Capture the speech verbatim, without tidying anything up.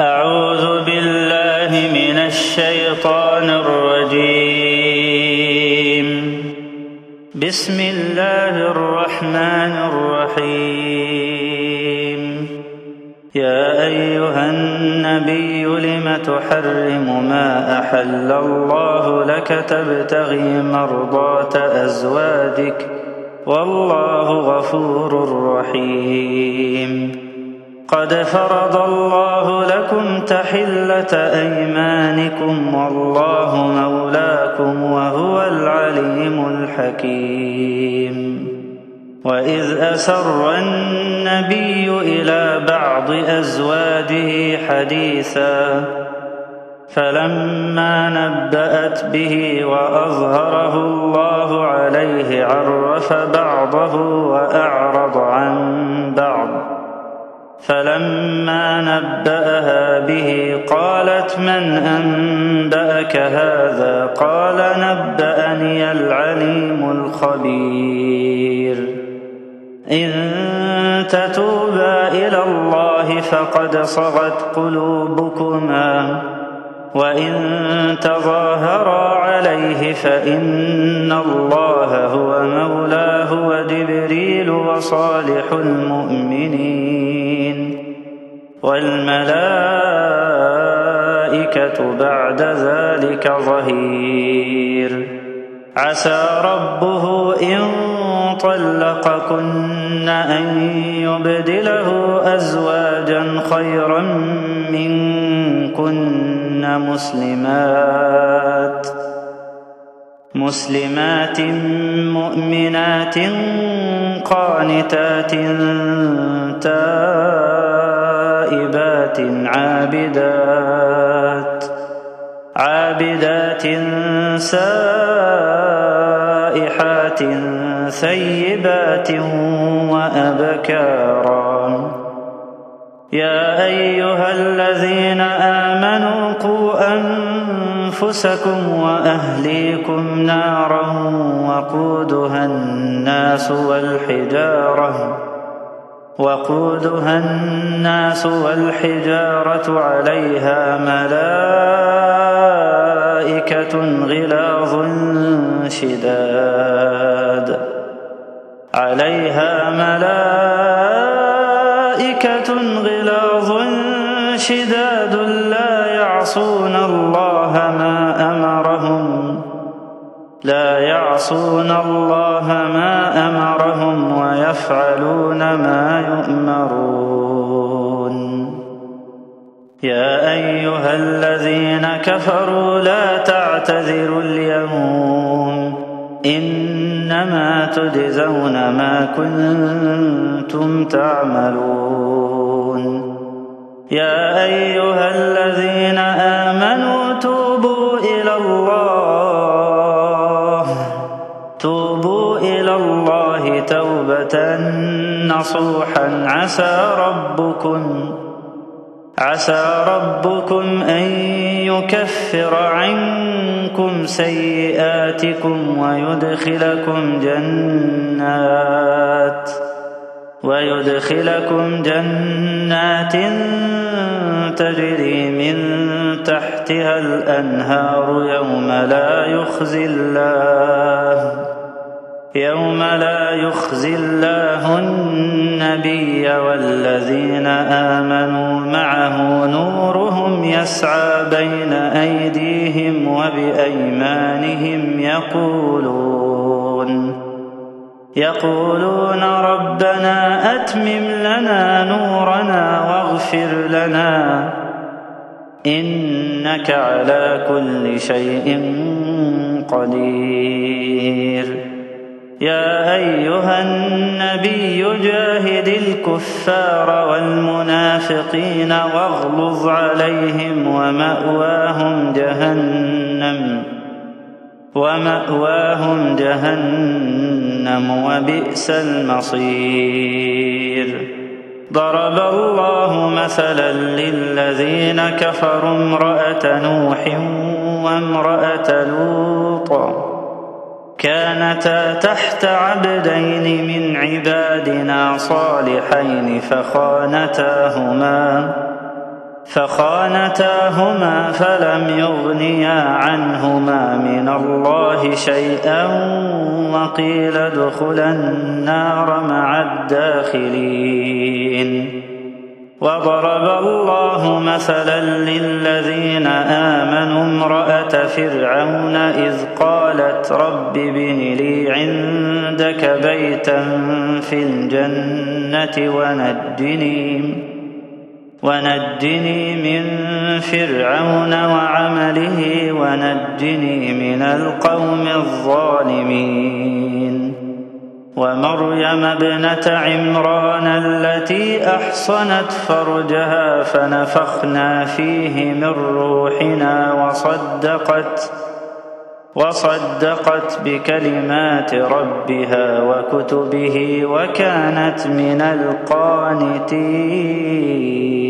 أعوذ بالله من الشيطان الرجيم. بسم الله الرحمن الرحيم. يا أيها النبي لم تحرم ما أحل الله لك تبتغي مرضات أزواجك والله غفور رحيم. قد فرض الله لكم تحلة أيمانكم والله مولاكم وهو العليم الحكيم. وإذ أسر النبي إلى بعض أزواجه حديثا فلما نبأت به وأظهره الله عليه عرف بعضه وأعرض عن بعض فلما نبأها به قالت من أنبأك هذا قال نبأني العليم الخبير. إن تتوبا إلى الله فقد صغت قلوبكما وإن تظاهرا عليه فإن الله هو مولاه وجبريل وصالح المؤمنين والملائكة بعد ذلك ظهير. عسى ربه إن طلقكن أن يبدله أزواجا خيرا منكن مسلمات مسلمات مؤمنات قانتات تائبات عابدات عابدات سائحات ثيبات وأبكارا. يا أيها الذين آمنوا قوا أنفسكم وأهليكم نارا وقودها الناس والحجارة وقودها الناس والحجارة عليها ملائكة غلاظ شداد عليها ملائكة غلاظ شداد لا يعصون الله ما أمرهم لا يعصون الله ما أمرهم ويفعلون ما يؤمرون. يا أيها الذين كفروا لا تعتذروا اليوم إنما تجزون ما كنتم تعملون. يا أيها الذين آمنوا توبوا إلى الله توبوا إلى الله توبة نصوحا عسى ربكم عسى ربكم أن يكفر عنكم سيئاتكم ويدخلكم جنات ويدخلكم جنات تجري من تحتها الأنهار يوم لا يخزي الله يوم لا يخزي الله النبي والذين آمنوا معه نورهم يسعى بين أيديهم وبأيمانهم يقولون يقولون ربنا أتمم لنا نورنا واغفر لنا إنك على كل شيء قدير. يا أيها النبي جاهد الكفار والمنافقين واغلظ عليهم ومأواهم جهنم ومأواهم جهنم وبئس المصير. ضرب الله مثلا للذين كفروا امرأة نوح وامرأة لوط كانتا تحت عبدين من عبادنا صالحين فخانتاهما فخانتاهما فلم يغنيا عنهما من الله شيئا وقيل ادخلا النار مع الداخلين. وضرب الله مثلا للذين آمنوا امرأة فرعون إذ قالت رب ابن لي عندك بيتا في الجنة ونجني, ونجني من فرعون وعمله ونجني من القوم الظالمين. ومريم ابنة عمران التي أحصنت فرجها فنفخنا فيه من روحنا وصدقت, وصدقت بكلمات ربها وكتبه وكانت من القانتين.